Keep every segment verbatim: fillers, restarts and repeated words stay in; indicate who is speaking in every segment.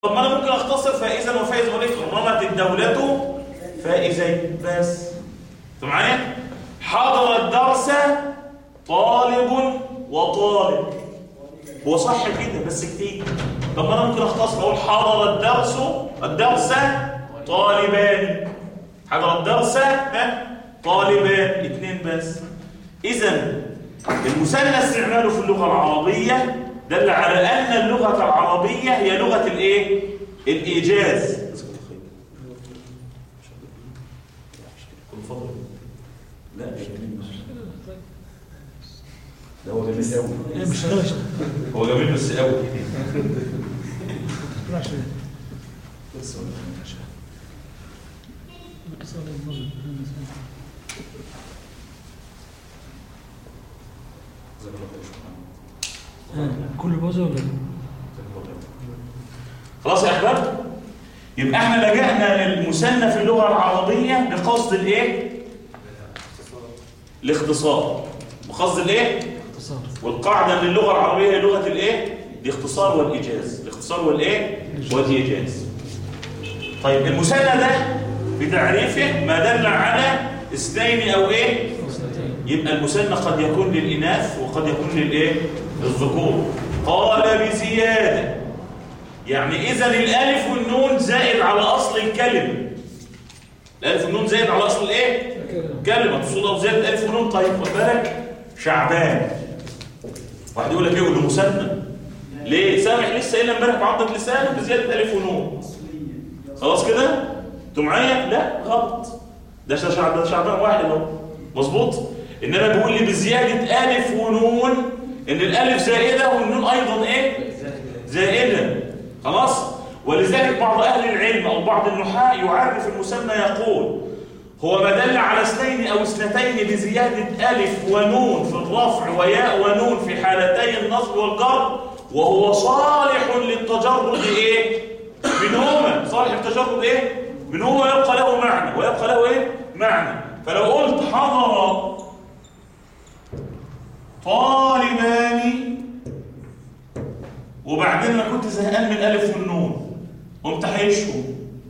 Speaker 1: طب ما انا ممكن اختصر فائزا وفائزا وليك رمت الدولة فائزين بس. انت معايا؟ حضر الدرس طالب وطالب. هو صح كده بس كتير. طب ما انا ممكن اختصر اقول حضر الدرس الدرس طالبان. حضر الدرس طالبان اثنين بس. اذا المثنى استعماله في اللغة العربية دل على أن اللغة العربية هي لغة الإيه؟ الإيجاز. لا ده هو جميل قوي. هو جميل بس قوي.
Speaker 2: كل بوزة ولا
Speaker 1: خلاص يا احباب. يبقى احنا لجأنا للمثنى في اللغة العربية بقصد الايه؟ الاختصار. بقصد الايه؟
Speaker 2: اختصار.
Speaker 1: والقاعدة للغة العربية هي لغة الايه؟ الاختصار والايجاز. الاختصار والايه؟ والايجاز. طيب المثنى ده بتعريفه ما دل على اثنين او ايه؟ يبقى المثنى قد يكون للإناث وقد يكون للايه؟ للذكور. قال بزيادة، يعني إذا الألف والنون زائد على أصل الكلمة. الألف والنون زائد على أصل الإيه؟ كلمة تصول زائد الألف والنون. طيب خد بالك شعبان. واحد يقول لك إيه؟ ده مثنى. ليه؟ سامح لسه قايل امبارح بعضة لسان بزيادة ألف ونون. خلاص كده؟ أنتوا معايا؟ لا غلط. ده شعبان شعبان واحد أهو. مظبوط؟ إنما بيقول لي بزيادة ألف ونون إن الألف زائدة والنون أيضا إيه؟ زائدة. خلاص؟ ولذلك بعض أهل العلم أو بعض النحاة يعرف المثنى يقول هو ما دل على اثنين أو اثنتين بزيادة ألف ونون في الرفع وياء ونون في حالتي النصب والجر وهو صالح للتجرد إيه؟ منهما. صالح للتجرد إيه؟ منهما يبقى له معنى ويبقى له إيه؟ معنى. فلو قلت حضر طالبان وبعدين انا كنت زهقان من الالف والنون قمت حيشهم،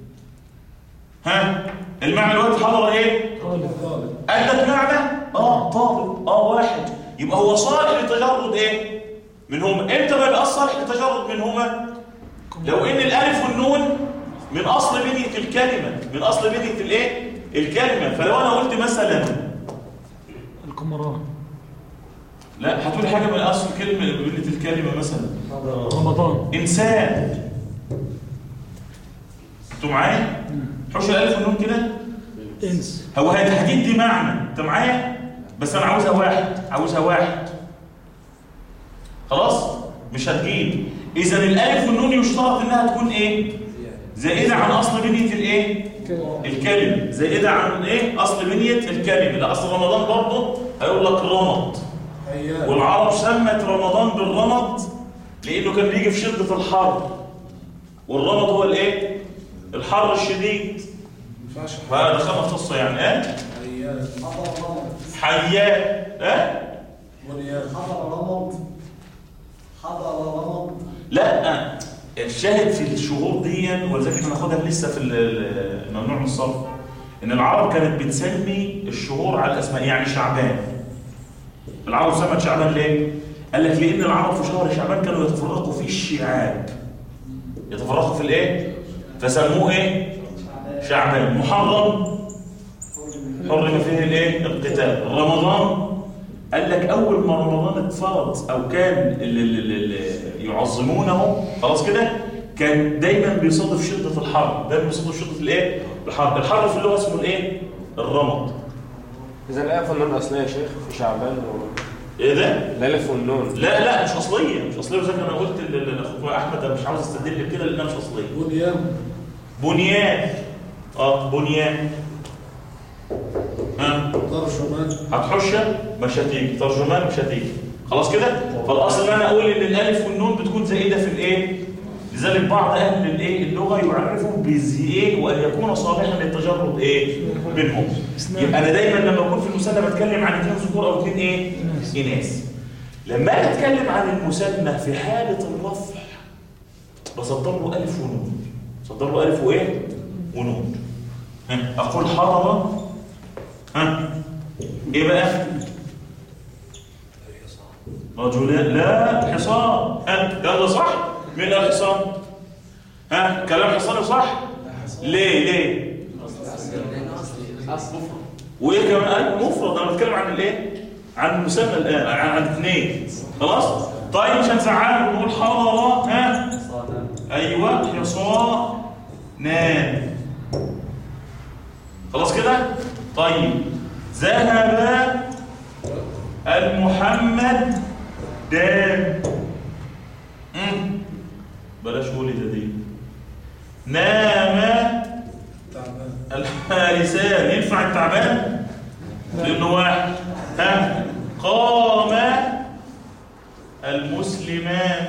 Speaker 1: ها المعنى الوقت حضر ايه؟
Speaker 2: طالب.
Speaker 1: ادت معنى اه طالب اه واحد. يبقى هو صالح لتجرد ايه؟ منهما. امتى ما يبقى صالح لتجرد منهما؟ لو ان الالف والنون من اصل بنيه الكلمه، من اصل بنيه الايه؟ الكلمه. فلو انا قلت مثلا
Speaker 2: القمران،
Speaker 1: لا هتقول حاجه من اصل كلمه بنيه الكلمه مثلا
Speaker 2: رمضان،
Speaker 1: انسان. انتوا معايا؟ حوش الالف والنون كده
Speaker 2: انس.
Speaker 1: هو هتجيب دي معنى. انت معايا؟ بس انا عاوزها واحد، عاوزها واحد. خلاص؟ مش هتجيب. اذا الالف والنون يشترط انها تكون ايه؟ زائده عن اصل بنيه الايه؟ الكلمه. زائده عن ايه؟ اصل بنيه الكلمه. لا اصل رمضان برضه هيقول لك رمض. والعرب سمت رمضان بالرمض لانه كان بيجي في شده الحر، والرمض هو الايه؟ الحر الشديد. فهذا دخلنا في قصه يعني ايه؟ حيان. ايه؟
Speaker 3: حضر رمض. حضر رمض.
Speaker 1: لا الشاهد في الشهور دي ولذلك هناخدها لسه في الممنوع من الصرف ان العرب كانت بتسمي الشهور على الاسماء. يعني شعبان، العرب سمت شعبان ليه؟ قال لك لان العرب في شهر شعبان كانوا يتفرقوا في الشعاب. يتفرقوا في الايه؟ فسموه ايه؟ شعبان. محرم حرم فيه الايه؟ القتال. رمضان قال لك اول ما رمضان اتفرض او كان اللي يعظمونه خلاص كده كان دايما بيصادف شده الحر. دايما بيصادف شده الايه؟ الحر. الحر في اللغه اسمه الايه؟ الرمض.
Speaker 4: إذا الألف والنون أصلية يا شيخ في شعبان و...
Speaker 1: إيه ده؟
Speaker 4: الألف والنون
Speaker 1: لا لا مش أصلية، مش أصلية. وزي ما أنا قلت لأخوك أحمد أنا مش عاوز أستدل بكده لأنها مش أصلية.
Speaker 3: بنيان.
Speaker 1: بنيان. آه بنيان. ها؟
Speaker 3: ترجمان.
Speaker 1: هتحشة مش هتيجي، ترجمان مش هتيجي. خلاص كده؟ فالأصل إن أنا أقول إن الألف والنون بتكون زائدة في الإيه؟ لذلك بعض أهل الإيه؟ اللغة يعرفوا بزي وأن يكون صالحا للتجرد إيه؟ بينهم. يبقى أنا دايما لما أكون في المثنى بتكلم عن اثنين ذكور أو اثنين إيه؟ إناث. لما أتكلم عن المثنى في حالة الرفع بصدر له ألف ونون، بصدر له ألف وإيه؟ ونون. ها أقول حضر، ها إيه بقى؟ رجلان، لا حصان. ها يلا صح؟ مين الحصان؟ ها كلام حصاني صح؟ ليه ليه؟ وايه كمان قال مفرد؟ انا بتكلم عن الايه؟ عن المسمى الان، عن عن اثنين. خلاص؟ طيب مش هنزعل نقول حضر. ها ايوه حصانان. خلاص كده؟ طيب ذهب المحمد دان. امم بلاش ولد دي. نام الحارسان. ينفع التعبان لانه واحد. ها قام المسلمان.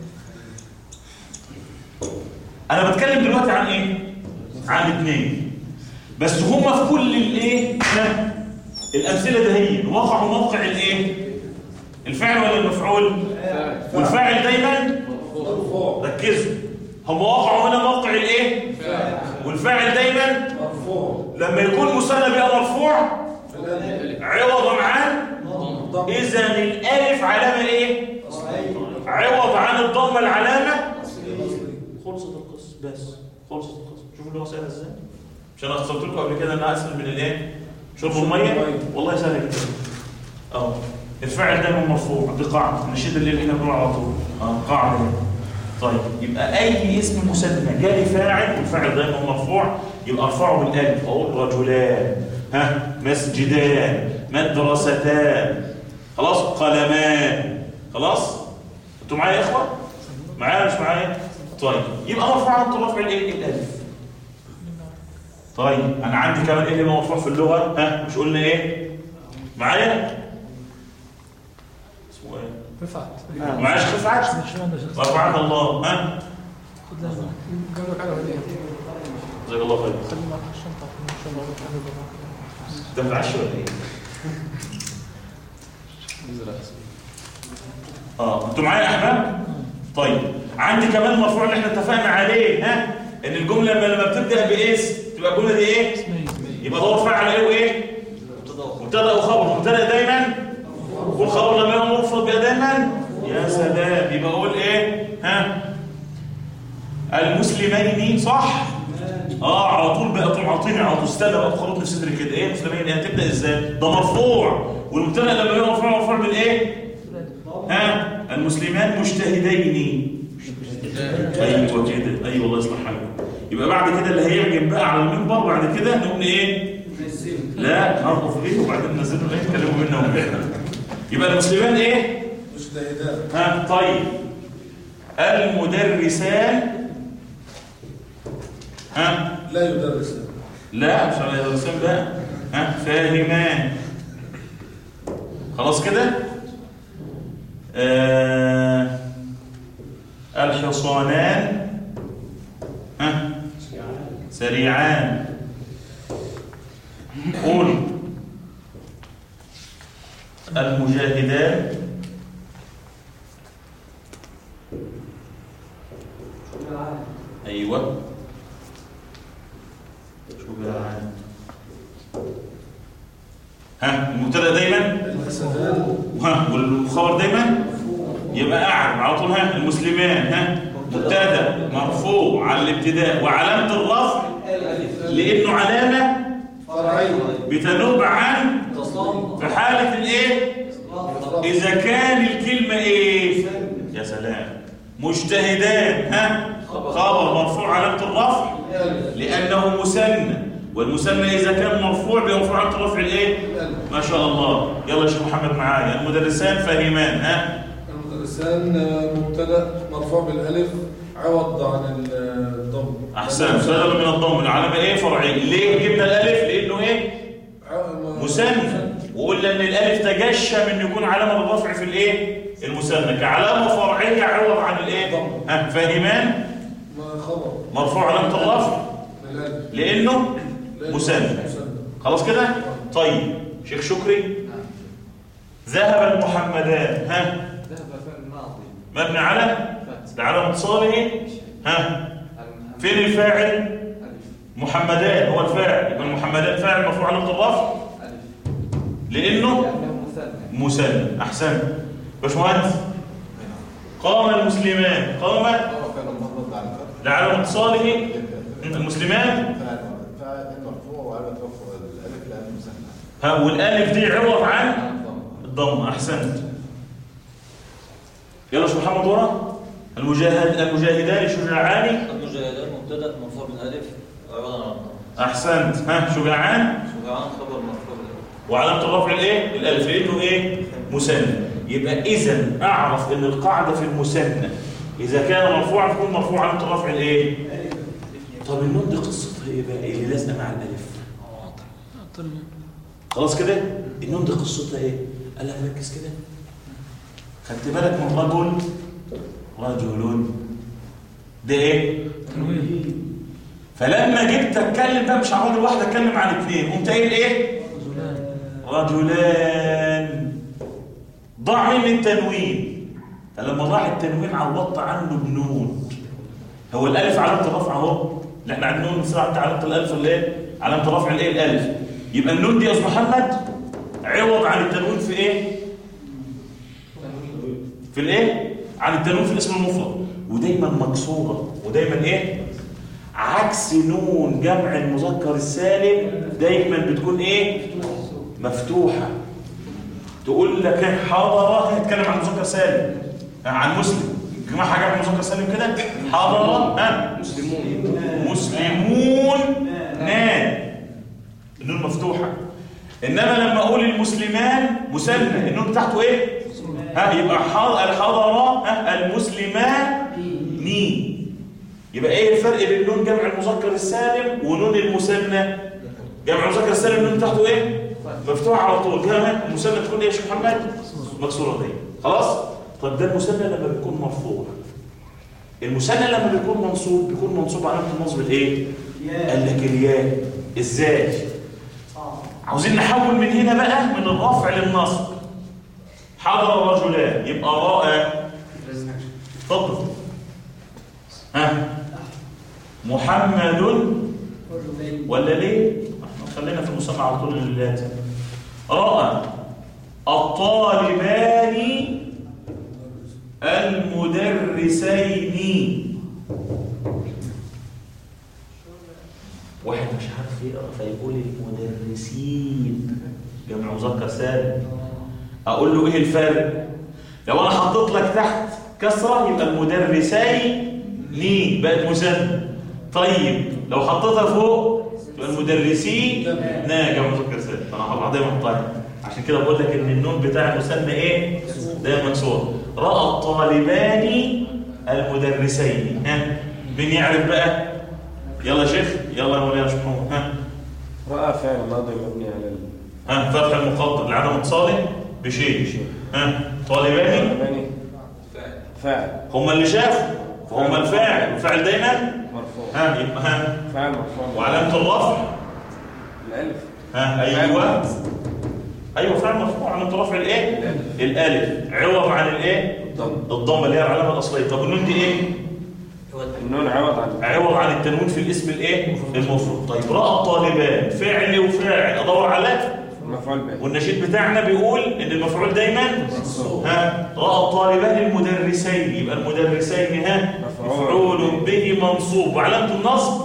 Speaker 1: انا بتكلم دلوقتي عن ايه؟ عن اثنين بس هما في كل الايه؟ الامثله ده هي وقعوا موقع الايه؟ الفعل ولا المفعول؟ والفاعل دايما ركزوا، هم وقعوا هنا موقع الايه؟ والفاعل دايما مرفوع. لما يكون مثنى بقى مرفوع عوض عن، اذا الالف علامه ايه؟ عوض عن الضمه العلامه. خلصت القصه بس، خلصت القصه. شوفوا اللغه سهله ازاي. مش انا اختصرت لكم قبل كده انها اسهل من الايه؟ شرب الميه. والله سهله جدا. اه الفاعل دايما مرفوع، دي قاعده من الشده اللي احنا بنقول على طول. اه قاعده. طيب يبقى اي اسم مثنى جالي فاعل والفاعل دايما مرفوع يبقى ارفعه بالالف. اقول رجلان، ها مسجدان، مدرستان، خلاص قلمان. خلاص انتوا معايا يا اخوه؟ معايا مش معايا؟ طيب يبقى مرفوع عن رفع الايه؟ الالف. طيب انا عندي كمان ايه اللي مرفوع في اللغه؟ ها مش قلنا ايه معايا؟ اسمه ايه؟
Speaker 2: رفعت.
Speaker 1: معاش رفعت؟ رفعت الله. ها
Speaker 2: خد لنا قبل حاجه ولا ايه؟
Speaker 1: جزاك الله خير.
Speaker 2: خلي معاك الشنطه ان شاء الله.
Speaker 1: انت متعشى ولا ايه؟ اه انتوا معايا يا احباب؟ طيب عندي كمان مرفوع اللي احنا اتفقنا عليه. ها ان الجمله لما لما بتبدا باسم تبقى الجمله دي ايه؟ يبقى دور فعل على ايه وايه؟ مبتدا وخبر. مبتدا دايما والخبر لما يبقى مفرد بقى دايما. يا سلام. يبقى اقول ايه؟ ها المسلمين صح؟ اه على طول بقى تقوم عاطيني على طول. استنى بقى خبطني في صدري كده. ايه المسلمين دي هتبدا ازاي؟ ده مرفوع والمبتدا لما يبقى مرفوع مرفوع بالايه؟ ها المسلمان مجتهدين. ايوه كده. ايوه الله يصلح حالك. يبقى بعد كده اللي هيعجب بقى على المنبر بعد كده نقول ايه؟ لا نرقف ليه وبعدين ننزله ايه يتكلموا منا وبعنا. يبقى المسلمان ايه؟
Speaker 3: مجتهدان.
Speaker 1: ها طيب المدرسان. ها
Speaker 3: لا يدرسان.
Speaker 1: لا مش على يدرسان بقى. ها فاهمان. خلاص كده. آه الحصانان ها سريعان. قول المجاهدان ايوه شجعان. ها المبتدا دايما ها والخبر دايما يبقى اعرب على طول. ها المسلمان ها مبتدا مرفوع على الابتداء وعلامه الرفع لانه علامه
Speaker 3: فرعيه
Speaker 1: بتنوب عن في حاله الايه؟ اذا كان الكلمه ايه؟ يا سلام. مجتهدان ها خبر مرفوع علامه الرفع لانه مثنى والمثنى اذا كان مرفوع بيرفع علامه الرفع الايه؟ ما شاء الله. يلا يا شيخ محمد معايا. المدرسان فاهمان. ها
Speaker 3: المدرسان مبتدا مرفوع بالالف عوض عن الضم.
Speaker 1: احسن. بدل من الضم العلامه ايه؟ فرعيه. ليه جبنا الالف؟ لانه ايه؟ مثنى. وقلنا ان الالف تجشى من يكون علامه بالرفع في الايه؟ المثنى كعلامه فرعيه عوض عن الايه؟ ها فاهمان
Speaker 3: خبر
Speaker 1: مرفوع علامه الرفع لانه مثنى. خلاص كده. طيب شيخ شكري ذهب المحمدان. ها
Speaker 5: ذهب فعل ماضي
Speaker 1: مبني على ده على اتصاله ها فين الفاعل؟ محمدان هو الفاعل، يبقى محمدان فاعل مرفوع علامة الرفع لأنه مثنى. أحسنت باشمهندس. قام المسلمان، قام لعدم اتصاله المسلمان ها، والالف دي عوض عن الضم. احسنت. يلا شو محمد ورا. المجاهد المجاهدان شجاعان.
Speaker 5: المجاهدان مبتدا مرفوع بالالف عوضا عن الضم.
Speaker 1: احسنت. ها شجاعان
Speaker 5: شجاعان خبر مرفوع بالالف
Speaker 1: وعلامه الرفع الايه؟ الالف لانه ايه؟ مثنى. يبقى اذا اعرف ان القاعده في المثنى اذا كان مرفوعا تكون مرفوع علامه الرفع الايه؟ طب النون دي قصتها ايه بقى اللي لازقه مع الالف؟ خلاص كده النون دي قصتها ايه؟ قال لك ركز كده. خدت بالك من رجل رجل ده ايه؟ تنوين. فلما جيت اتكلم بقى مش عن راجل واحد، اتكلم عن اثنين، قمت قايل ايه؟ رجلان. ضاع مني التنوين، فلما ضاع التنوين عوضت عنه بنون. هو الالف علامه الرفع اهو اللي احنا عندنا نون بسرعه علامه الالف اللي ايه؟ علامه الرفع الايه؟ الالف. يبقى النون دي يا استاذ محمد عوض عن التنوين في ايه؟ في الايه؟ عن التنوين في الاسم المفرد، ودايما مكسوره، ودايما ايه؟ عكس نون جمع المذكر السالم دايما بتكون ايه؟ مفتوحه. تقول لك حضر هتتكلم عن مذكر سالم، عن مسلم، جماعه حاجه عن مذكر سالم كده. حضر ها مسلمون مسلمون نان، النون مفتوحه. انما لما اقول المسلمان مثنى النون بتاعته ايه؟ ها يبقى حضر ها المسلمان ني. يبقى ايه الفرق بين نون جمع المذكر السالم ونون المثنى؟ جمع المذكر السالم النون بتاعته ايه؟ مفتوحه على طول. كمان المثنى تكون ايه يا شيخ محمد؟ مكسوره دي. خلاص؟ طب ده المثنى لما بيكون مرفوع. المثنى لما بيكون منصوب بيكون منصوب علامه النصب الايه؟ قال لك الياء. ازاي؟ عاوزين نحول من هنا بقى من الرفع للنصب. حضر رجلان يبقى راء. اتفضل. ها محمد ولا ليه؟ خلينا في المسمى على طول اللاتي. راى الطالبان المدرسين. واحد مش عارف يقرا فيقول المدرسين جمع مذكر سالم. اقول له ايه الفرق؟ لو انا حطيت لك تحت كسره يبقى المدرسين ليه بقت مثنى. طيب لو حطيتها فوق يبقى المدرسين نا جمع مذكر سالم. انا هطلع دايما طيب، عشان كده بقول لك ان النون بتاع المثنى ايه؟ دايما مكسور. راى الطالبان المدرسين. ها مين يعرف بقى؟ يلا يا شيخ، يلا يا مولانا محمود. ها
Speaker 4: راى فعل ماضي مبني على ال...
Speaker 1: ها فتح المقدر لعدم اتصاله بشيء. ها طالبان
Speaker 4: فاعل
Speaker 1: هم اللي شافوا فهم الفاعل، والفاعل دايما
Speaker 4: مرفوع.
Speaker 1: ها يبقى ها
Speaker 4: فاعل مرفوع
Speaker 1: وعلامه الرفع
Speaker 4: الالف.
Speaker 1: ها ايوه ايوه فاعل مرفوع علامه الرفع الايه؟ الالف عوض عن الايه؟
Speaker 4: الضم.
Speaker 1: الضمه اللي هي العلامه الاصليه. طب النون دي ايه؟
Speaker 4: النون عوض عن
Speaker 1: عوض عن التنوين في الاسم الايه؟ المفرد. طيب راى الطالبان فعل وفاعل ادور على
Speaker 4: مفعول به،
Speaker 1: والنشيد بتاعنا بيقول ان المفعول دايما ها راى الطالبان المدرسين يبقى المدرسين ها مفعول به منصوب وعلامه النصب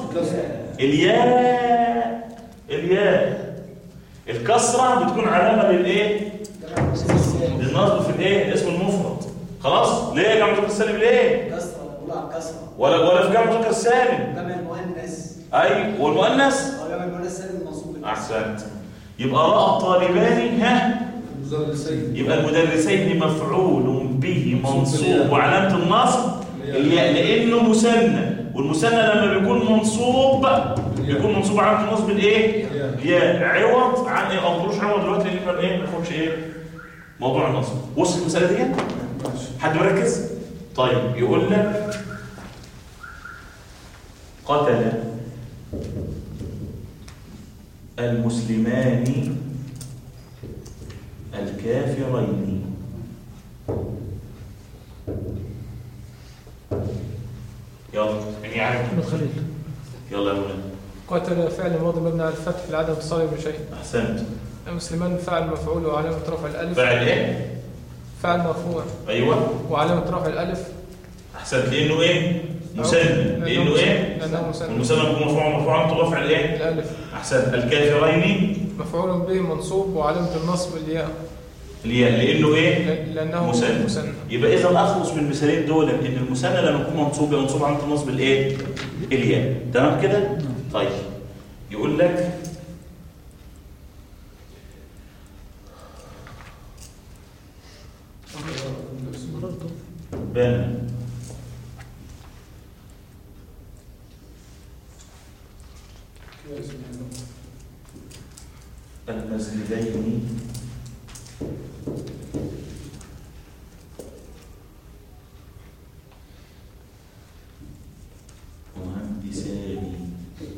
Speaker 1: الياء. الياء الكسره بتكون علامه للايه؟ للنصب في الايه؟ الاسم المفرد. خلاص ليه يا جماعه مذكر سالم ليه؟
Speaker 6: كسرة ولا كسرة
Speaker 1: ولا ولا في جمع مذكر سالم.
Speaker 6: جمع المؤنث.
Speaker 1: اي والمؤنث
Speaker 6: اه جمع المؤنث سالم منصوب.
Speaker 1: احسنت. يبقى راى الطالبان ها
Speaker 3: المدرسين
Speaker 1: يبقى المدرسين مفعول به منصوب وعلامه النصب الياء لانه مثنى، والمثنى لما بيكون منصوب بيكون منصوب علامه النصب الايه؟ الياء عوض عن ايه؟ او ملوش عوض دلوقتي لان احنا ايه ما ناخدش ايه موضوع النصب. وصل المساله دي؟ حد مركز؟ طيب يقول لك قتل المسلمان الكافرين. يلا يلا يا مولانا.
Speaker 2: قاتل فعل ماضي مبني على الفتح لعدم اتصاله بشيء.
Speaker 1: احسنت.
Speaker 2: مسلمان فاعل مفعول وعلامة رفع الألف.
Speaker 1: فاعل ايه؟
Speaker 2: فاعل مرفوع.
Speaker 1: ايوه.
Speaker 2: وعلامة رفع الألف.
Speaker 1: احسنت. لانه ايه؟ مثنى. لانه ايه؟
Speaker 2: لأنه مثنى.
Speaker 1: المثنى يكون مرفوع مرفوع علامة رفع الايه؟
Speaker 2: الألف.
Speaker 1: احسنت. الكافرين
Speaker 2: مفعول به منصوب وعلامة النصب الياء.
Speaker 1: الياء لانه ايه؟
Speaker 2: لأنه
Speaker 1: مثنى.
Speaker 2: مثنى.
Speaker 1: يبقى اذا اخلص من المثالين دول ان المثنى لما يكون منصوب يبقى منصوب علامة النصب الايه؟ الياء. تمام كده؟ طيب يقول لك بنى المسجدين مهندسان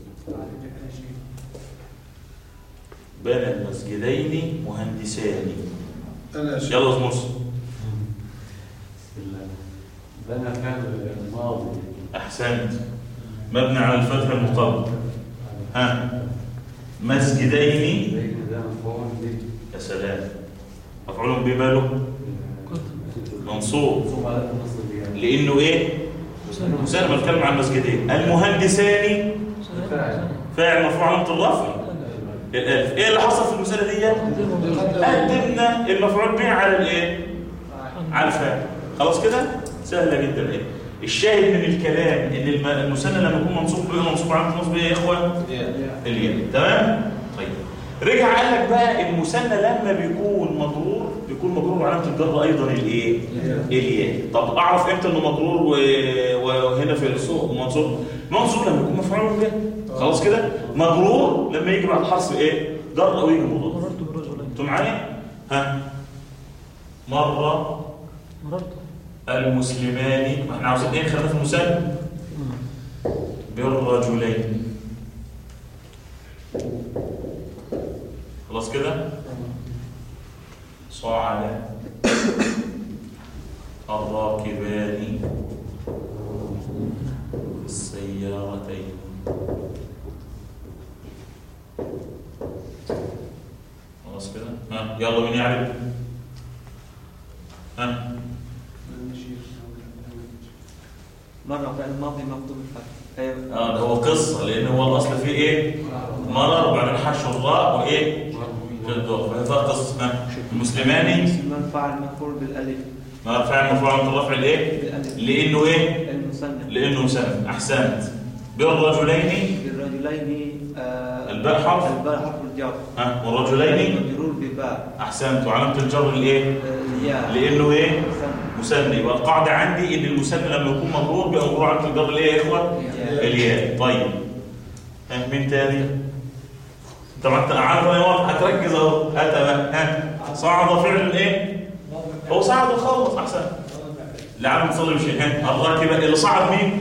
Speaker 1: بنى المسجدين مهندسان.
Speaker 3: أنا شيخ.
Speaker 1: يلا اسمه
Speaker 7: بنى فعل الماضي.
Speaker 1: احسنت. مبني على الفتح المقدر. ها مسجدين.
Speaker 7: ده مفعول به.
Speaker 1: يا سلام. مفعول به ماله؟ منصوب.
Speaker 7: منصوب على النصب يعني.
Speaker 1: لانه ايه؟ مثنى. بنتكلم عن المسجدين. المهندسان
Speaker 7: فاعل.
Speaker 1: فاعل مرفوع علامة الرفع الالف. ايه اللي حصل في المسألة دي؟ قدمنا المفعول به على الايه؟ على الفاعل. خلاص كده؟ سهلة جدا. ايه؟ الشاهد من الكلام ان الم- المثنى لما يكون منصوب بيبقى منصوب علامة النصب ايه يا اخوان؟ الياء. تمام؟ طيب رجع قال لك بقى المثنى لما بيكون مجرور بيكون مجرور علامة الجر ايضا الايه؟ الياء. طب اعرف امتى انه مجرور و... وهنا في السوق منصوب؟ منصوب لما يكون مفعول به. خلاص كده؟ مجرور لما يجي بعد حرف ايه؟ جر او يجي مضاف.
Speaker 2: مررت برجلين.
Speaker 1: انتوا معايا؟ ها مرة
Speaker 2: مررت.
Speaker 1: المسلمان. ما احنا عاوزين ايه؟ خلينا في المثنى بالرجلين. خلاص كده؟ صعد الراكبان السيارتين. خلاص كده؟ ها يلا مين يعرف؟ ها
Speaker 5: مرة فعل الماضي مكتوب الفتح. ايوه.
Speaker 1: اه ده هو قصه لان هو الاصل فيه ايه؟ مرر وبعدين حشو الراء وايه؟ للضوء. فهي قصه. ها المسلماني
Speaker 5: مسلمان فاعل مفعول بالالف.
Speaker 1: ما فعل مفعول عن الرفع الايه؟
Speaker 5: بالالف.
Speaker 1: لانه ايه؟
Speaker 5: المثنى.
Speaker 1: لانه مثنى. احسنت. بالرجلين
Speaker 5: بالرجلين آه
Speaker 1: الباء حرف.
Speaker 5: الباء حرف الجر.
Speaker 1: ها والرجلين
Speaker 5: مجرور بباء.
Speaker 1: احسنت. وعلامه الجر الايه؟
Speaker 5: آه، الياء.
Speaker 1: لانه ايه؟
Speaker 5: مثنى.
Speaker 1: مثنى. يبقى القاعده عندي ان المثنى لما يكون مجرور بيبقى مجرور علامه الجر الايه يا اخوه؟ الياء. طيب ها مين تاني؟ طبعا انت عارف انا واقف هتركز اهو. هات بقى. ها صعد فعل ايه؟ هو صعد وخلص. احسن. لعل نصلي بشيء. ها الراكبه اللي صعد مين؟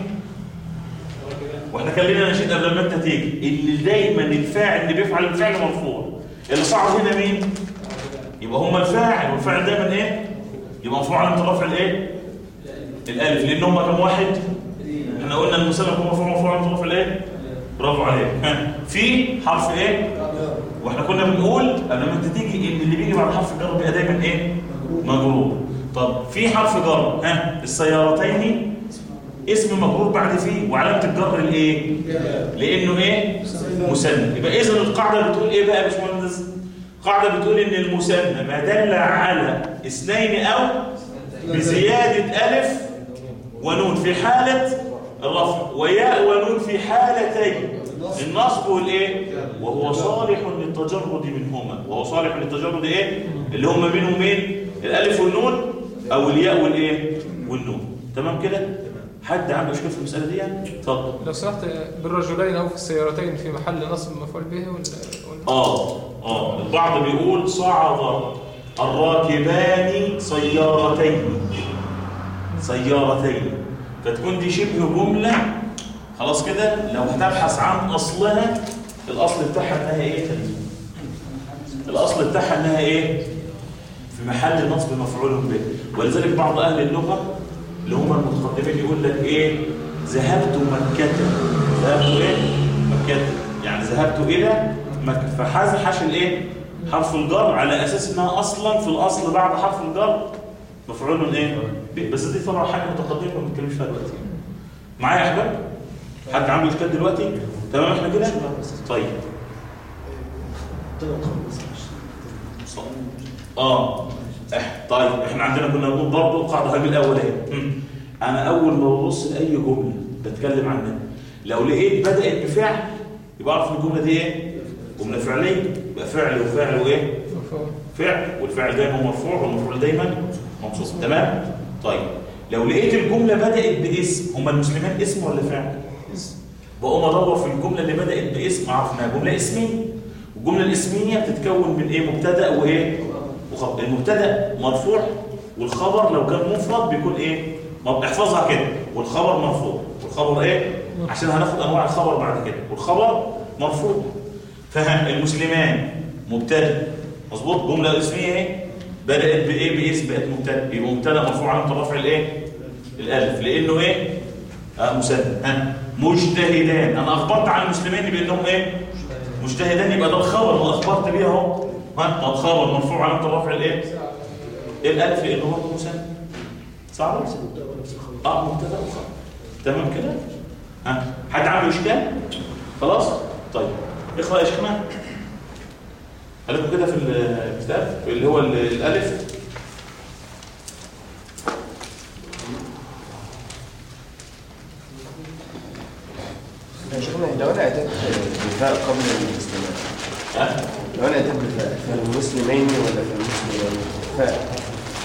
Speaker 1: واحنا كان لنا نشيد قبل ما انت تيجي اللي دايما الفاعل اللي بيفعل الفعل مرفوع. اللي صعد هنا مين؟ يبقى هم الفاعل والفاعل دايما ايه؟ يبقى مرفوع علامه الرفع الايه؟ الالف. لان هم كم واحد؟ احنا قلنا المثنى يكون مرفوع مرفوع علامه الرفع الايه؟ برافو عليك. ها في حرف ايه؟ واحنا كنا بنقول قبل ما انت تيجي ان اللي بيجي بعد حرف الجر بيبقى دايما ايه؟ مجرور. طب في حرف جر. ها السيارتين اسم مجرور بعد فيه وعلامه الجر الايه؟ لانه ايه؟ مثنى. يبقى اذا القاعده بتقول ايه بقى يا باشمهندس؟ القاعده بتقول ان المثنى ما دل على اثنين او بزياده الف ونون في حاله الرفع وياء ونون في حالتين النصب والايه؟ وهو صالح للتجرد منهما. وهو صالح للتجرد ايه؟ اللي هم مين ومين؟ الالف والنون او الياء والايه؟ والنون. تمام كده؟ حد عنده اشكال في المساله دي؟ اتفضل.
Speaker 2: لو سمحت بالرجلين او في السيارتين في محل نصب مفعول به ولا ولا-
Speaker 1: اه اه البعض بيقول صعد الراكبان سيارتين سيارتين فتكون دي شبه جمله. خلاص كده؟ لو هتبحث عن اصلها الاصل بتاعها انها ايه؟ الاصل بتاعها انها ايه؟ في محل نصب مفعول به. ولذلك بعض اهل اللغه اللي هم المتقدمين يقول لك ايه؟ ذهبت مكة. ذهبت ايه؟ كده، يعني ذهبت الى مكه، فحاز حاش الايه حرف الجر على اساس انها اصلا في الاصل بعد حرف الجر مفعول ايه به. بس دي طبعا حاجه متقدمه ما بنتكلمش فيها دلوقتي. معايا يا احباب؟ حد عنده اشكال دلوقتي؟ تمام احنا كده؟ طيب اه طيب احنا عندنا كنا بنقول برضه القاعده هذه الاوليه. انا اول ما ببص لاي جمله بتكلم عنها لو لقيت بدات بفعل يبقى اعرف الجمله دي ايه؟ جمله فعليه. يبقى فعل وفعل وايه؟ فعل، والفعل دايما مرفوع والمفعول دايما منصوب. تمام؟ طيب لو لقيت الجمله بدات باسم، هم المسلمين اسم ولا فعل؟ بقوم ادور في الجمله اللي بدات باسم اعرف انها جمله اسميه. والجمله الاسميه بتتكون من ايه؟ مبتدا وايه؟ وخبر. المبتدا مرفوع والخبر لو كان مفرد بيكون ايه؟ احفظها كده، والخبر مرفوع والخبر ايه؟ عشان هناخد انواع الخبر بعد كده. والخبر مرفوع. فهم المسلمان مبتدا مظبوط، جمله اسميه ايه؟ بدات بايه؟ باسم، بقت مبتدا، يبقى مبتدا مرفوع علامه رفع الايه؟ الالف، لانه ايه؟ اه مسدد. ها مجتهدان، انا اخبرت عن المسلمين بانهم ايه؟ مجتهدان، يبقى ده الخبر اللي اخبرت بيه اهو. ها طب خبر مرفوع علامه رفع الايه؟ الالف، لانه برضه مسدد. صح؟ اه مبتدا وخبر. تمام كده؟ ها حد عنده اشكال؟ خلاص؟ طيب اقرا يا شيخنا. قالكم كده في الكتاب اللي هو الالف.
Speaker 4: يا شيخنا لو انا اتيت بالفاء قبل المسلمين،
Speaker 1: ها؟
Speaker 4: لو انا اتيت بالفاء فالمسلمين ولا في المسلمين؟ فاء.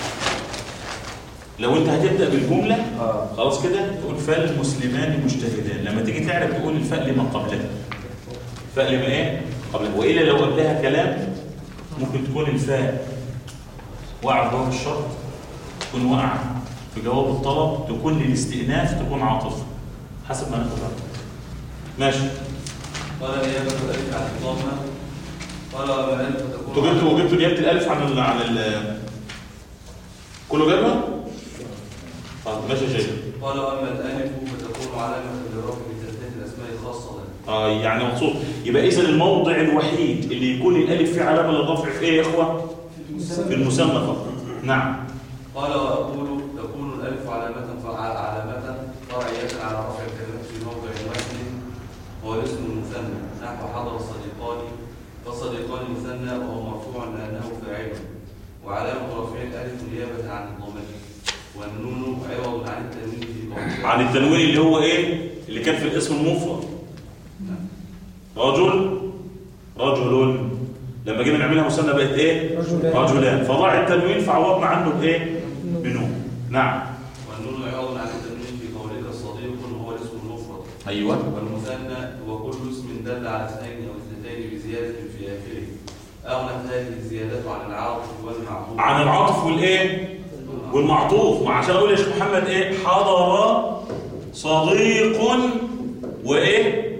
Speaker 1: لو انت هتبدا بالجمله
Speaker 4: اه
Speaker 1: خلاص كده تقول فالمسلمان مجتهدان. لما تيجي تعرف تقول الفاء لما قبلها. فاء لما ايه؟ قبلها. والا لو قبلها كلام ممكن تكون الفاء وقع في جواب الشرط، تكون وقع في جواب الطلب، تكون للاستئناف، تكون عاطفه، حسب ما ناخد بالنا. ماشي.
Speaker 3: قال نيابة الألف عن الضمة. قال وألف تكون.
Speaker 1: انتوا جبتوا جبتوا نيابه الالف عن ال عن ال كله جابها؟ طيب ماشي يا شيخ.
Speaker 3: قال وأما الألف فتكون علامة للرفع بتثبيت الأسماء الخاصة له.
Speaker 1: اه يعني مقصود. يبقى اذا الموضع الوحيد اللي يكون الالف فيه علامه للرفع في ايه يا اخوه؟ في المسمى فقط. نعم.
Speaker 3: قال وأقول تكون الألف علامة علامة فرعية على رفع الكلمة في موضع واحد هو الاسم المثنى، نحو حضر الصديقان، فالصديقان مثنى وهو مرفوع لأنه فاعل، وعلامة رفع الألف نيابة عن الضمة، والنون عوض عن التنوين في قوله.
Speaker 1: عن التنوين اللي هو ايه؟ اللي كان في الاسم المفرد. رجل رجل، لما جينا نعملها مثنى بقت ايه؟ رجلان، فضاع التنوين فعوضنا عنه بايه؟ بنون. نعم.
Speaker 3: والنون عوض عن التنوين في قولك الصديق هو الاسم المفرد.
Speaker 1: ايوه.
Speaker 3: والمثنى هو كل اسم دل على اثنين او اثنتين بزياده في اخره، اغنت هذه الزيادات عن العاطف والمعطوف.
Speaker 1: عن العاطف والايه؟ والمعطوف. ما عشان اقول يا شيخ محمد ايه؟ حضر صديق وايه؟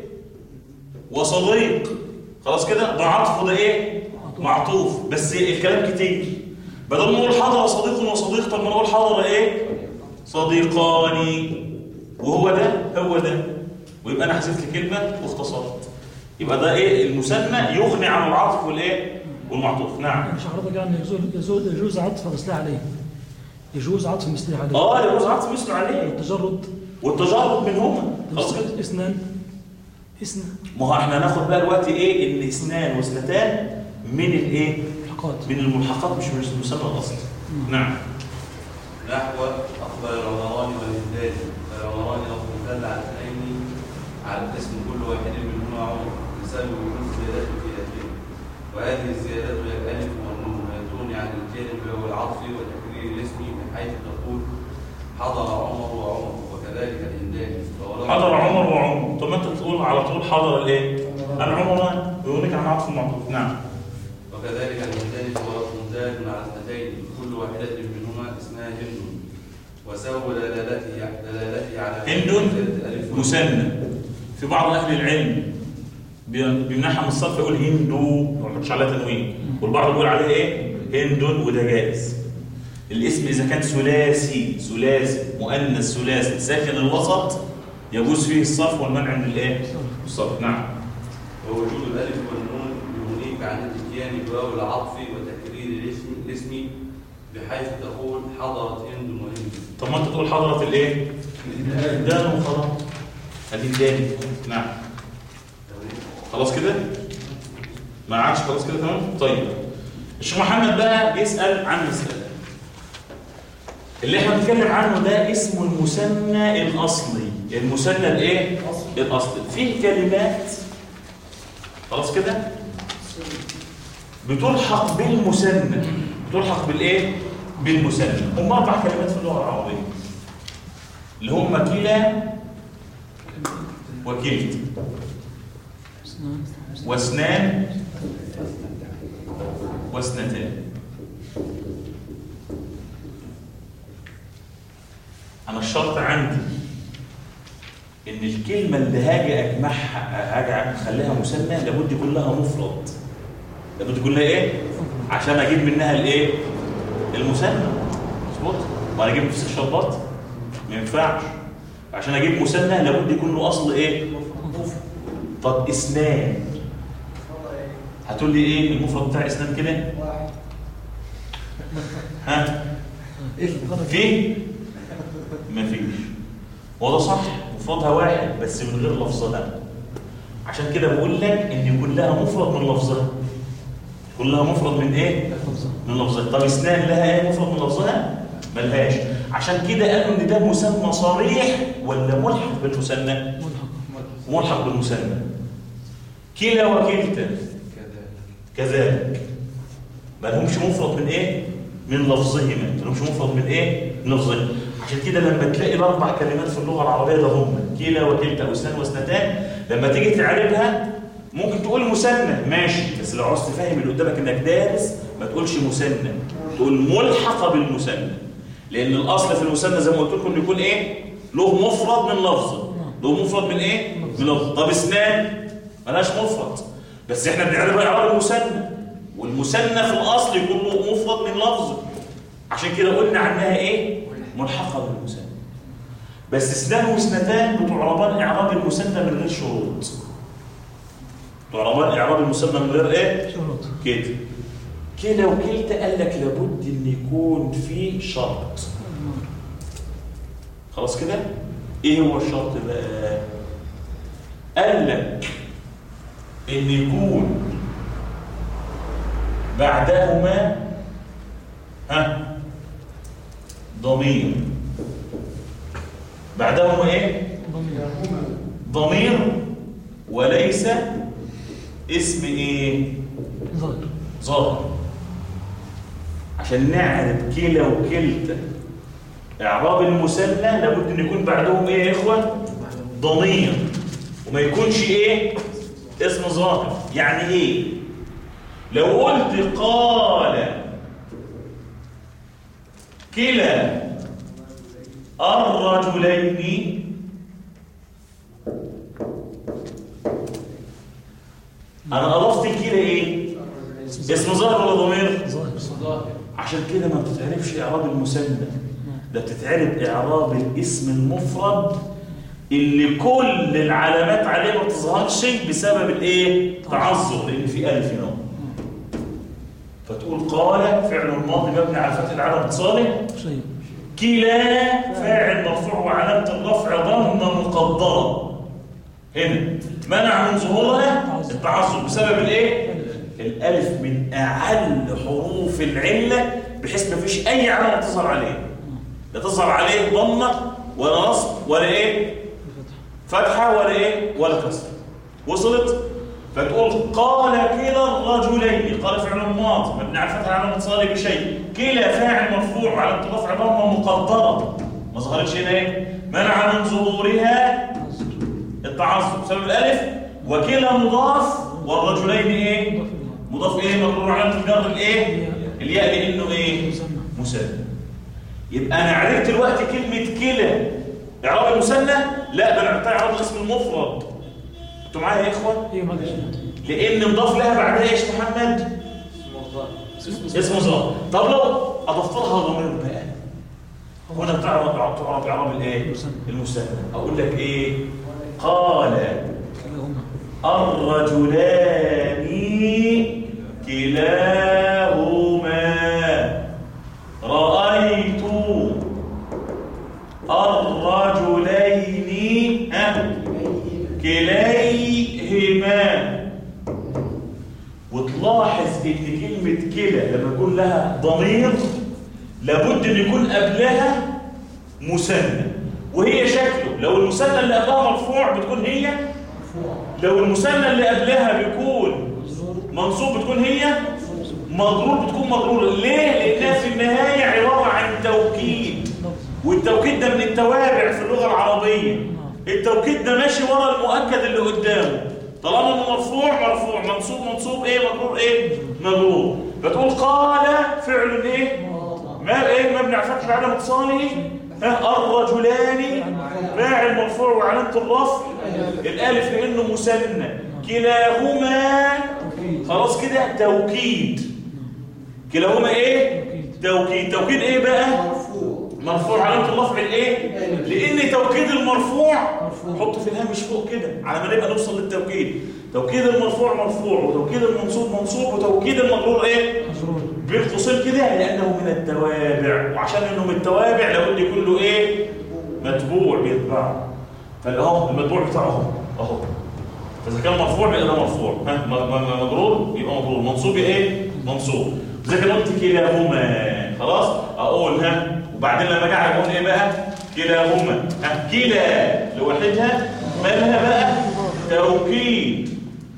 Speaker 1: وصديق. خلاص كده ده عطف وده ايه؟ معطوف. بس الكلام كتير، بدل ما نقول حضر صديق وصديق طب ما نقول حضر ايه؟ صديقان، وهو ده هو ده، ويبقى انا حذفت كلمه واختصرت. يبقى ده ايه؟ المثنى يغني عن العطف والايه؟ والمعطوف. نعم.
Speaker 8: مش حضرتك يعني يجوز يجوز عطف مثله عليه، يجوز عطف مثله عليه.
Speaker 1: اه يجوز عطف مثله عليه.
Speaker 8: التجرد
Speaker 1: والتجرد منهما. خلاص كده.
Speaker 8: اثنان اثنان.
Speaker 1: ما هو احنا هناخد بقى دلوقتي ايه؟ ان اثنان واثنتان من الايه؟
Speaker 8: ملحقات.
Speaker 1: من الملحقات مش من المسمى الاصلي. نعم.
Speaker 3: نحو اقبل العمران والهلال، فالعمران لفظ دل على اثنين على اسم كل واحد منهما عمر بسبب وجود زيادات في اخره، وهذه الزيادات هي الالف والنون ويدل عن الجانب وهو العطف وتكرير الاسم من حيث تقول حضر عمر وعمر، وكذلك الهلال.
Speaker 1: حضر عمر وعمر. طب ما انت تقول على طول حضر الايه؟ العمران، ويغنيك عن عطف المعطوف. نعم.
Speaker 3: وكذلك الهلال هو لفظ دال على اثنتين كل واحدة منهما اسمها هند، وسبب دلالته دلالته على
Speaker 1: هند مثنى. في بعض اهل العلم بيمنحها من الصرف يقول هندو ما يحطش عليها تنوين، والبعض يقول عليها ايه؟ هند، وده جائز. الاسم اذا كان ثلاثي ثلاثي مؤنث ثلاثي ساكن الوسط يجوز فيه الصرف والمنع من الايه؟ الصرف. نعم.
Speaker 3: ووجود الألف والنون يغنيك عن الاتيان بواو العطف وتكرير الاسم الاسم بحيث تقول حضرت هند وهند.
Speaker 1: طب ما انت تقول حضرت الايه؟ الدال وخلاص. ادي الدال. نعم. خلاص كده؟ ما عادش خلاص كده تمام؟ طيب. الشيخ محمد بقى بيسأل عن مسألة. اللي احنا بنتكلم عنه ده اسمه المثنى الأصلي. المثنى الايه؟ الأصلي. فيه كلمات خلاص كده؟ بتلحق بالمثنى. بتلحق بالايه؟ بالمثنى. هم اربع كلمات في اللغة العربية. اللي هم كلا وكلت واثنان واثنتان. انا الشرط عندي ان الكلمه اللي هاجي اجمعها هاجي اخليها مثنى لابد يكون لها مفرد. لابد يكون لها ايه؟ عشان اجيب منها الايه؟ المثنى. مظبوط؟ وانا اجيب نفس الشرطات ما ينفعش. عشان اجيب مثنى لابد يكون له اصل ايه؟ طب اثنان هتقول لي ايه المفرد بتاع اثنان كده؟
Speaker 6: واحد.
Speaker 1: ها؟ في؟ مفيش. هو ده صح، مفردها واحد بس من غير لفظها. عشان كده بقول لك ان يكون لها مفرد من لفظها. يكون لها مفرد من ايه؟ من لفظها. طب اثنان لها ايه مفرد من لفظها؟ ملهاش. عشان كده قالوا ان ده مثنى صريح ولا ملحق بالمثنى؟ ملحق بالمثنى. كلا وكلتا كذلك ما لهمش مفرد من ايه؟ من لفظهما. ما لهمش مفرد من ايه؟ من لفظهما. عشان كده لما تلاقي الاربع كلمات في اللغه العربيه ده هم كلا وكلتا واثنان واثنتان، لما تيجي تعربها ممكن تقول مثنى ماشي، بس لو عاوز تفهم اللي قدامك انك دارس ما تقولش مثنى، تقول ملحقه بالمثنى. لان الاصل في المثنى زي ما قلت لكم يكون ايه؟ له مفرد من لفظه. له مفرد من ايه؟ من لفظه. طب اثنان ملهاش مفرد، بس احنا بنعربها اعراب المثنى، والمثنى في الاصل يكون له مفرد من لفظه. عشان كده قلنا عنها ايه؟ ملحقه بالمثنى. بس اثنان واثنتان بتعربان اعراب المثنى من غير شروط. تعربان اعراب المثنى من غير ايه؟
Speaker 8: شروط.
Speaker 1: كده. كلا وكلتا قال لك لابد ان يكون في شرط. خلاص كده؟ ايه هو الشرط بقى؟ قال لك ان يكون بعدهما ها ضمير. بعدهما ايه؟ ضمير وليس اسم ايه؟
Speaker 8: ظاهر.
Speaker 1: ظاهر. عشان نعرف كلا وكلتا اعراب المثنى لابد ان يكون بعدهم ايه يا اخوه؟ ضمير، وما يكونش ايه؟ اسم ظاهر. يعني ايه؟ لو قلت قال كلا الرجلين، انا اضفت كلا ايه؟ اسم ظاهر ولا ضمير؟
Speaker 8: ظاهر.
Speaker 1: عشان كده ما بتتعرفش اعراب المثنى، ده بتتعرف اعراب الاسم المفرد اللي كل العلامات عليه ما بتظهرش بسبب الايه؟ تعذر، لان في الف هنا. فتقول قال فعل الماضي مبني على فتح العلم اتصاله. كلا فاعل مرفوع وعلامه الرفع ضمه مقدره. هنا منع من ظهورها التعذر بسبب الايه؟ الالف من اعل حروف العله، بحيث ما فيش اي علامه تظهر عليه. لا تظهر عليه ضمه ولا نصب ولا ايه؟ فتحه ولا ايه؟ ولا كسر. وصلت؟ فتقول قال كلا الرجلين. قال فعل ماضي مبني على الفتح علامه اتصاله بشيء. كلا فاعل مرفوع وعلامه الرفع ضمه مقدره. ما ظهرتش هنا ايه؟ منع من ظهورها التعذر بسبب الالف. وكلا مضاف والرجلين ايه؟ مضاف ايه؟ مجرور علامه الجر الايه؟ الياء لانه ايه؟ مثنى. يبقى انا عرفت دلوقتي كلمه كلا اعراب المثنى؟ لا، ده انا عرفتها اعراب الاسم المفرد. انتوا معايا يا اخوه؟
Speaker 8: ايوه معلش.
Speaker 1: لان مضاف لها بعدها ايش محمد؟ اسم ظاهر. طب لو اضفت لها ضمير بقى هنا بتعرف تعرف اعراب الايه؟ المثنى. اقول لك ايه؟ قال الرجلان كلاهما رأيت الرجلين كليهما. وتلاحظ ان كلمة كلا لما يكون لها ضمير لابد ان يكون قبلها مثنى، وهي شكله لو المثنى اللي قبلها مرفوع بتكون هي، لو المثنى اللي قبلها بيكون منصوب بتكون هي، مضرور بتكون مضرور. ليه؟ لانها في النهاية عبارة عن توكيد، والتوكيد ده من التوابع في اللغة العربية. التوكيد ده ماشي ورا المؤكد اللي قدامه، طالما انه مرفوع مرفوع، منصوب منصوب، ايه مجرور ايه مجرور. فتقول قال فعل ايه ما ايه مبني على فتح علامة اتصاله الرجلان فاعل مرفوع وعلامة الرفع الالف لانه مثنى، كلاهما خلاص كده توكيد، كلاهما ايه توكيد. توكيد ايه بقى؟ مرفوع علامة الرفع الايه؟ لان توكيد المرفوع حط في الهامش فوق كده على ما نبقى نوصل للتوكيد. توكيد المرفوع مرفوع، وتوكيد المنصوب منصوب، وتوكيد المجرور ايه؟ بين قوسين كده لانه من التوابع، وعشان انه من التوابع لابد يكون له ايه؟ متبوع بيتبعه. فاهو المتبوع بتاعه اهو، فاذا كان مرفوع يبقى ده مرفوع، ها مجرور يبقى مجرور، منصوب ايه؟ منصوب. زي ما قلت كلاهما خلاص اقول ها، وبعدين لما اجي اقول ايه بقى؟ كلاهما ها، كلا لوحدها مالها بقى؟ توكيد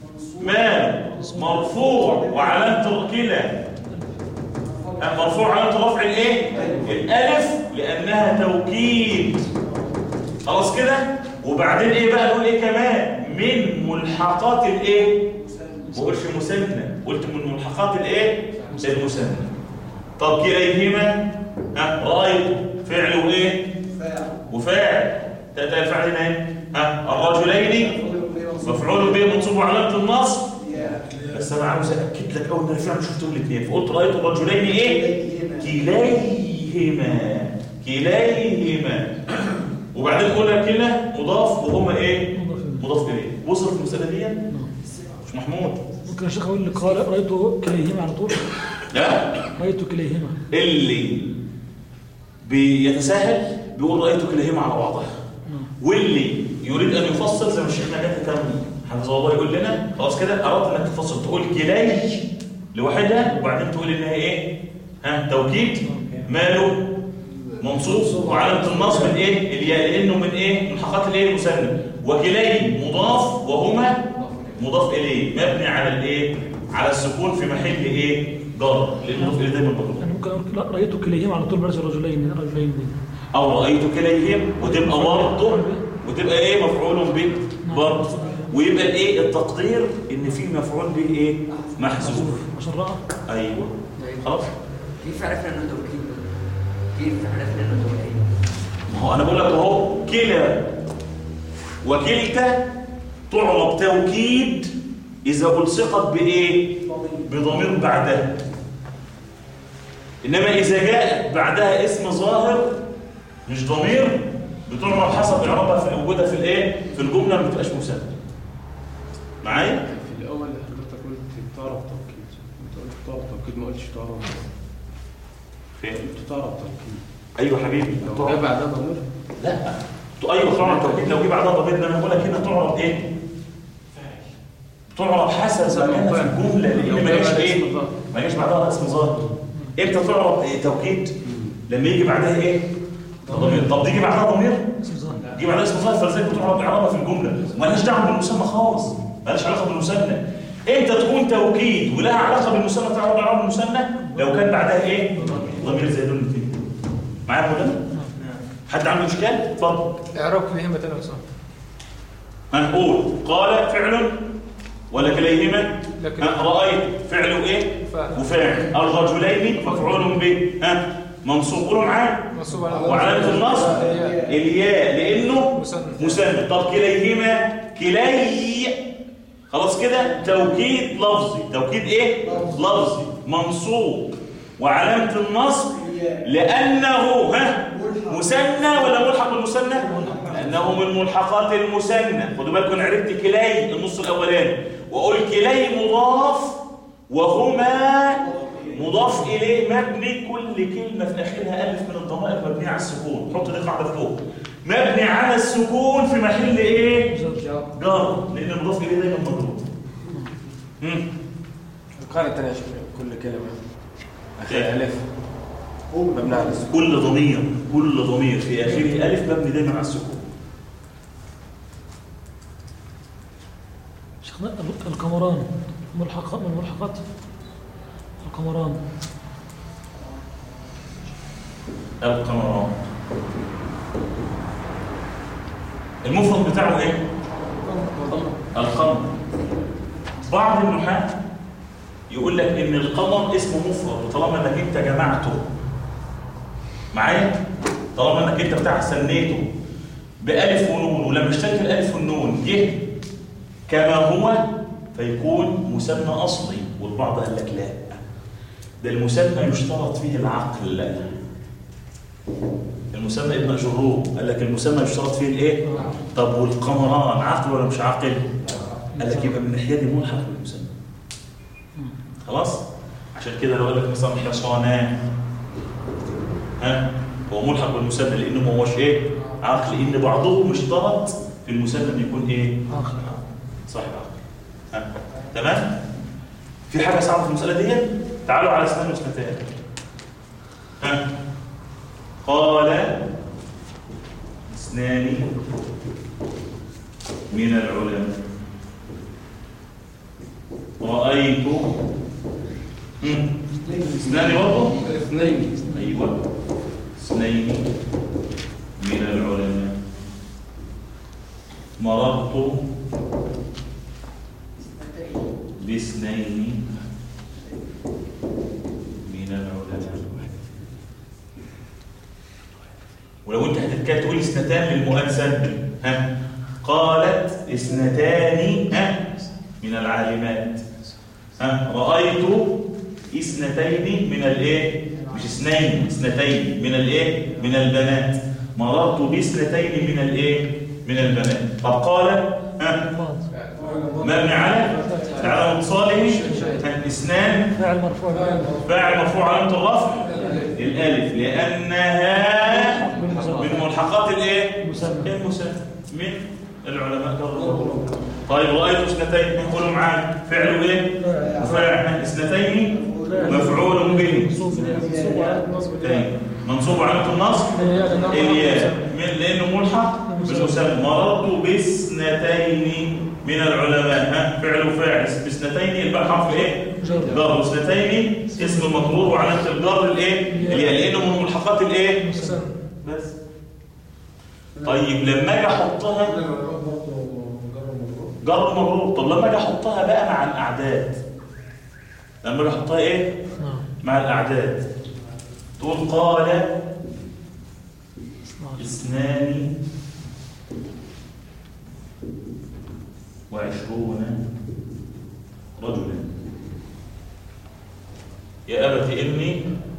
Speaker 1: ما مرفوع وعلامه كلا مرفوع علامه رفع الايه؟ الالف لانها توكيد خلاص كده. وبعدين ايه بقى؟ نقول ايه كمان؟ من ملحقات الايه؟ ما قلتش مثنى، قلت من ملحقات الايه؟ المثنى. طب كليهما ها رايت فعل وايه؟
Speaker 6: فاعل
Speaker 1: وفاعل، تاتي الفعل هنا ايه؟ ها الرجلين مفعول به منصوب علامه النصب. بس انا عاوز اكد لك اول ما الفعل شفته الاثنين، فقلت رايت الرجلين ايه؟ كليهما كليهما. وبعدين قلنا كلا مضاف وهما ايه؟ مضاف اليه. وصلت المساله دي؟ مش محمود
Speaker 8: ممكن يا شيخ اقول لك قال رايت كليهما على طول؟
Speaker 1: لا،
Speaker 8: رايت كليهما
Speaker 1: اللي بيتساهل بيقول رايت كليهما على بعضها، واللي يريد ان يفصل زي ما الشيخ نجاة كان حفظه الله يقول لنا خلاص كده اردت انك تفصل تقول كلي لوحدها وبعدين تقول انها ايه؟ ها توكيد ماله منصوب وعلامه النصب من ايه؟ الياء لانه من ايه؟ من حقات الايه؟ المثنى. وكلي مضاف وهما مضاف اليه مبني على الايه؟ على السكون في محل ايه؟ جر، لانه مضاف اليه دايما مضروب.
Speaker 8: انا ممكن اقول لا رايت كليهما على طول برز رجلين رجلين دي،
Speaker 1: او رايت كليهم وتبقى برضه وتبقى ايه؟ مفعول به برضه، ويبقى الايه؟ التقدير ان في مفعول به ايه؟ محذوف
Speaker 8: عشان راى.
Speaker 1: ايوه خلاص.
Speaker 9: كيف عرفنا انه توكيد؟ كيف عرفنا انه توكيد؟
Speaker 1: ما هو انا بقول لك اهو كلا وكلتا تعرب توكيد اذا الصقت بايه؟ بضمير بعدها. انما اذا جاءت بعدها اسم ظاهر مش ضمير بتعرب حسب اعرابها في وجودها في الايه؟ في الجمله ما بتبقاش مثنى. معايا؟
Speaker 7: في الاول حضرتك قلت تعرف توكيد، انت قلت تعرف توكيد ما قلتش تعرف
Speaker 1: فين؟
Speaker 7: قلت تعرف توكيد.
Speaker 1: ايوه حبيبي
Speaker 7: لو جاء بعدها ضمير؟
Speaker 1: لا ايوه تعرف توكيد لو جه بعدها ضمير. ده انا بقول لك هنا تعرف ايه؟ تعرف حسب زمانها في الجمله لان ما جاش ايه؟ ما جاش بعدها اسم ظاهر. امتى تعرف إيه توكيد؟ لما يجي بعدها ايه؟ ضمير. طب تيجي بعدها ضمير؟ يجي بعدها اسم ظاهر فلذلك بتعرف اعرابها في الجمله ومالهاش دعوه بالمسمى خالص، مالهاش علاقه بالمثنى. امتى تكون توكيد ولها علاقه بالمثنى تعرف اعراب المثنى؟ لو كان بعدها ايه؟ ضمير زي دول الاثنين. معايا يا مولانا؟ حد عنده اشكال؟ اتفضل.
Speaker 2: اعراب كليهما تاني وصح.
Speaker 1: هنقول قال فعل ولا كليهما؟ رأيت فعل ايه؟ وفاعل. الرجلين مفعول به ها منصوب. قولوا معايا وعلامة النصب الياء لانه مثنى. طب كليهما كلي خلاص كده توكيد لفظي. توكيد ايه؟ لفظي منصوب وعلامة النصب لأنه ها مثنى ولا ملحق بالمثنى؟ لأنه من ملحقات المثنى. خدوا بالكم، عرفت كلي النص الأولاني، وأقول كلي مضاف وهما مضاف إليه مبني، كل كلمة في آخرها ألف من الضمائر مبنية على السكون. حط دي قاعدة فوق، مبني على السكون في محل إيه؟ جار، لأن المضاف إليه دايما مضروب.
Speaker 4: القاعدة الثانية يا شيخ، كل كلمة آخرها ألف مبني على السكون.
Speaker 1: كل ضمير كل ضمير في آخره ألف مبني دايما على السكون.
Speaker 8: شيخنا القمران ملحقات من ملحقات القمران.
Speaker 1: القمران المفرد بتاعه ايه؟ القمر. بعض النحاة يقول لك ان القمر اسمه مفرد، وطالما انك انت جمعته معايا، طالما انك انت بتاع سنيته بألف ونون، ولما اشترك الألف والنون جه كما هو فيكون مسمى أصلي. والبعض قال لك لا، ده المسمى يشترط فيه العقل. المسمى ابن جروب قال لك المسمى يشترط فيه الايه؟ طب والقمران عقل ولا مش عاقل؟ قال لك يبقى من الناحيه دي ملحق بالمسمى. خلاص؟ عشان كده لو قال لك مثلا حصانان، ها هو ملحق بالمسمى لانه ما هوش ايه؟ عقل، لان بعضهم اشترط في المسمى ان يكون ايه؟ عقل. صحيح عقل. ها تمام؟ في حاجه صعبه في المساله دي؟ تعالوا على اسنان واثنتان. ها قال اثنان من العلماء رأيت اثنان برضه اثنين ايوه اثنين من العلماء مررت باثنين من العلماء. ولو انت هتتكلم تقول اثنتان للمؤنث، ها قالت اثنتان ها من العالمات، ها رأيت اثنتين من الايه؟ مش اثنين، اثنتين من الايه؟ من البنات. مررت باثنتين من الايه؟ من البنات. طب قال ها مبني على على اتصاله اثنان
Speaker 8: فاعل مرفوع
Speaker 1: فاعل مرفوع علامة الرفع الالف لانها من ملحقات الايه؟ المسمى من العلماء. طيب رأيت اثنتين، قولوا معايا فعله ايه؟ فاعل اثنتين مفعول به منصوب علامة النصب الياء من لانه ملحق بالمسمى. مررت باثنتين من العلماء، ها فعل وفاعل باثنتين يبقى حرف ايه؟ جر. اثنتين اسم المجرور وعلامة الجر الايه؟ الياء لانه من ملحقات الايه؟ بس. طيب لما اجي احطها جر مجرور، طب لما اجي احطها بقى مع الاعداد، لما اجي احطها ايه؟ مع الاعداد تقول قال اثنان وعشرون رجلا يا أبت إني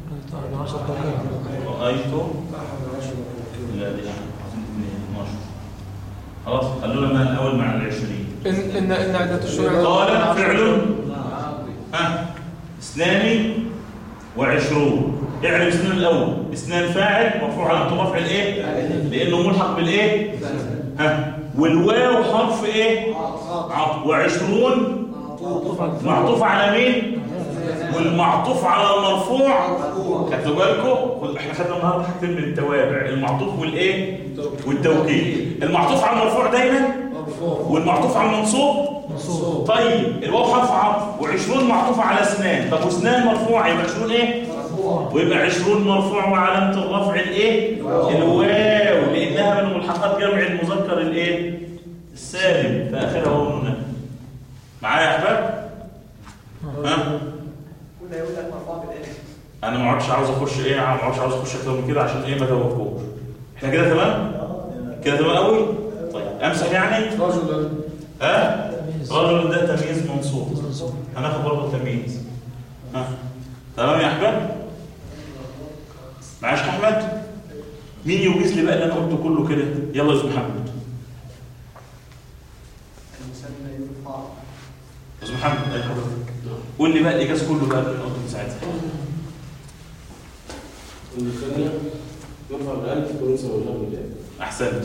Speaker 1: رأيت لا دي اثناشر. خلاص خلونا من الأول مع العشرين.
Speaker 2: إن إن إن عدة الشهور
Speaker 1: قال فعل ها اثنان وعشرون. اعرف اثنان الأول، اثنان فاعل مرفوع علامة رفع الايه؟ لأنه ملحق بالايه؟ ها والواو حرف ايه؟ عطف. وعشرون معطوف على مين؟ والمعطوف على المرفوع خدتوا بالكم؟ احنا خدنا النهارده حاجتين من التوابع، المعطوف والايه؟ والتوكيد. المعطوف على المرفوع دايما والمعطوف على المنصوب منصوب. طيب الواو حرف عطف وعشرون معطوفه على اثنان، طب واثنان مرفوع يبقى عشرون ايه؟ ويبقى عشرون مرفوع وعلامه الرفع الايه؟ الواو لانها من ملحقات جمع المذكر الايه؟ السالم فاخرها واو نون. معايا يا احباب؟ ها؟
Speaker 6: كنا يقول لك مرفوع بالالف.
Speaker 1: انا ما عادش عاوز اخش ايه، ما عادش عاوز اخش اكتر من كده عشان ايه ما توقفوش. احنا كده تمام؟ كده تمام قوي؟ طيب امسح يعني؟
Speaker 7: رجل
Speaker 1: ها؟ رجل ده تمييز منصوب. هناخد برضه التمييز. ها؟ تمام يا احباب؟ معاش احمد؟ مين يوجز لي بقى اللي انا قلته كله كده؟ يلا يا استاذ محمد.
Speaker 6: المسمى يرفع.
Speaker 1: استاذ محمد اي حضرتك قول لي بقى الاجاز كله بقى اللي انا قلته من ساعتها.
Speaker 7: المثنى يرفع بالالف وينصب بالالف.
Speaker 1: احسنت.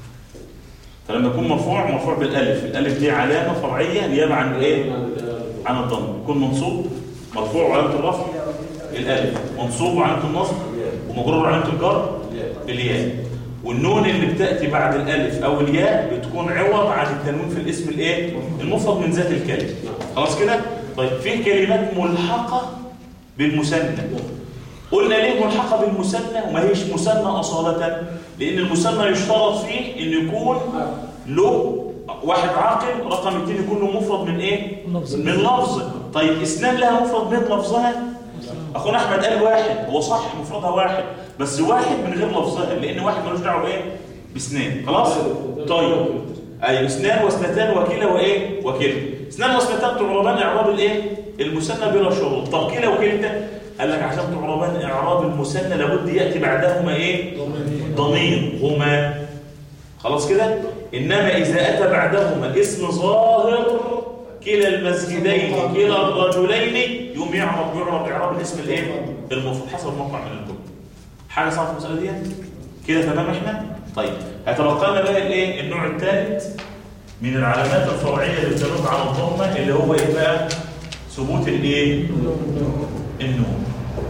Speaker 1: فلما يكون مرفوع مرفوع بالالف، الالف دي علامه فرعيه نيابه عن الايه؟ عن الضم. يكون منصوب مرفوع وعلامه الرفع الالف، منصوب وعلامه النصب ومجرور وعلامه الجر الياء. والنون اللي بتاتي بعد الالف او الياء بتكون عوض عن التنوين في الاسم الايه؟ المفرد من ذات الكلمه. خلاص كده؟ طيب في كلمات ملحقه بالمثنى. قلنا ليه ملحقه بالمثنى وما هيش مثنى اصاله؟ لان المثنى يشترط فيه ان يكون له واحد عاقل، رقم اثنين يكون له مفرد من ايه؟ من لفظ. طيب اثنان لها مفرد من لفظها؟ اخونا احمد قال واحد، هو صح مفردها واحد بس واحد من غير لفظها، لان واحد ملوش دعوه بايه؟ باثنين. خلاص؟ طيب اي اثنان واثنتان وكلا وايه؟ وكلا. اثنان واثنتان تعربان اعراب الايه؟ المثنى بلا شروط. طب كلا وكلتا؟ قال لك عشان تعربان اعراب المثنى لابد ياتي بعدهما ايه؟ ضمير هما. خلاص كده؟ انما اذا اتى بعدهما اسم ظاهر كلا المسجدين كلا الرجلين يوم يعرب يعرب اعراب الاسم الايه؟ المفرد حسب موقع من الكتب. حاجه صعبه المساله دي؟ كده تمام احنا؟ طيب هتبقى لنا بقى الايه؟ النوع الثالث من العلامات الفرعيه اللي بتدل على الضمه اللي هو ايه بقى؟ ثبوت الايه؟ النون.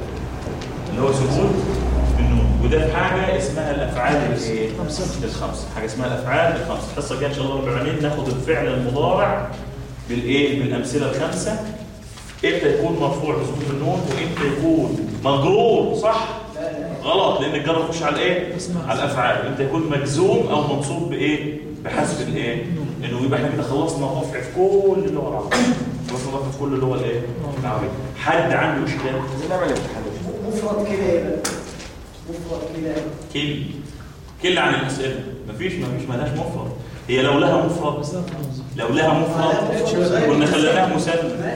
Speaker 1: اللي هو ثبوت النون، وده في حاجه اسمها الافعال الايه؟ الخمسه. حاجه اسمها الافعال الخمسه. الحصه الجايه ان شاء الله رب العالمين ناخد الفعل المضارع بالايه؟ بالامثله الخمسه. امتى يكون مرفوع بثبوت النون وامتى يكون مجرور؟ صح؟ غلط، لان الجر يخش على الايه؟ على الافعال. امتى يكون مجزوم او منصوب بايه؟ بحذف الايه؟ انه يبقى احنا كده خلصنا رفع في كل اللغه العربيه. خلصنا رفع في كل اللغه الايه؟ العربيه. حد عنده اشكال؟
Speaker 4: نعمل امتحان
Speaker 6: مفرد كده يبقى مفرد كده
Speaker 1: كل كل عن الاسئله مفيش مفيش مالهاش مفرد. هي لو لها مفرد لو لها مفرد كنا خليناها مثنى.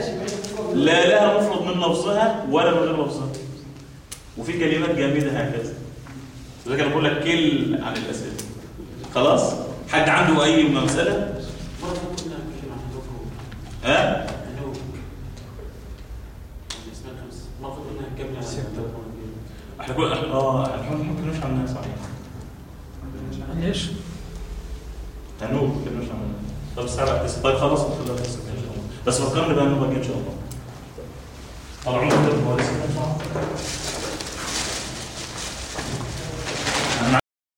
Speaker 1: لا لها مفرد من لفظها ولا من غير لفظها. وفي كلمات جامده هكذا. لذلك انا بقول لك كل عن الاسئله. خلاص؟ حد عنده اي مساله؟ ها؟ احنا كنا احنا اه احنا ما كناش عنها صحيح.
Speaker 8: ليش؟
Speaker 1: هنوب ما كناش عنها. طب الساعه تسعة. طيب خلاص نخليها تسعة ان شاء الله. بس فكرني بقى النوبه ان شاء الله. طبعا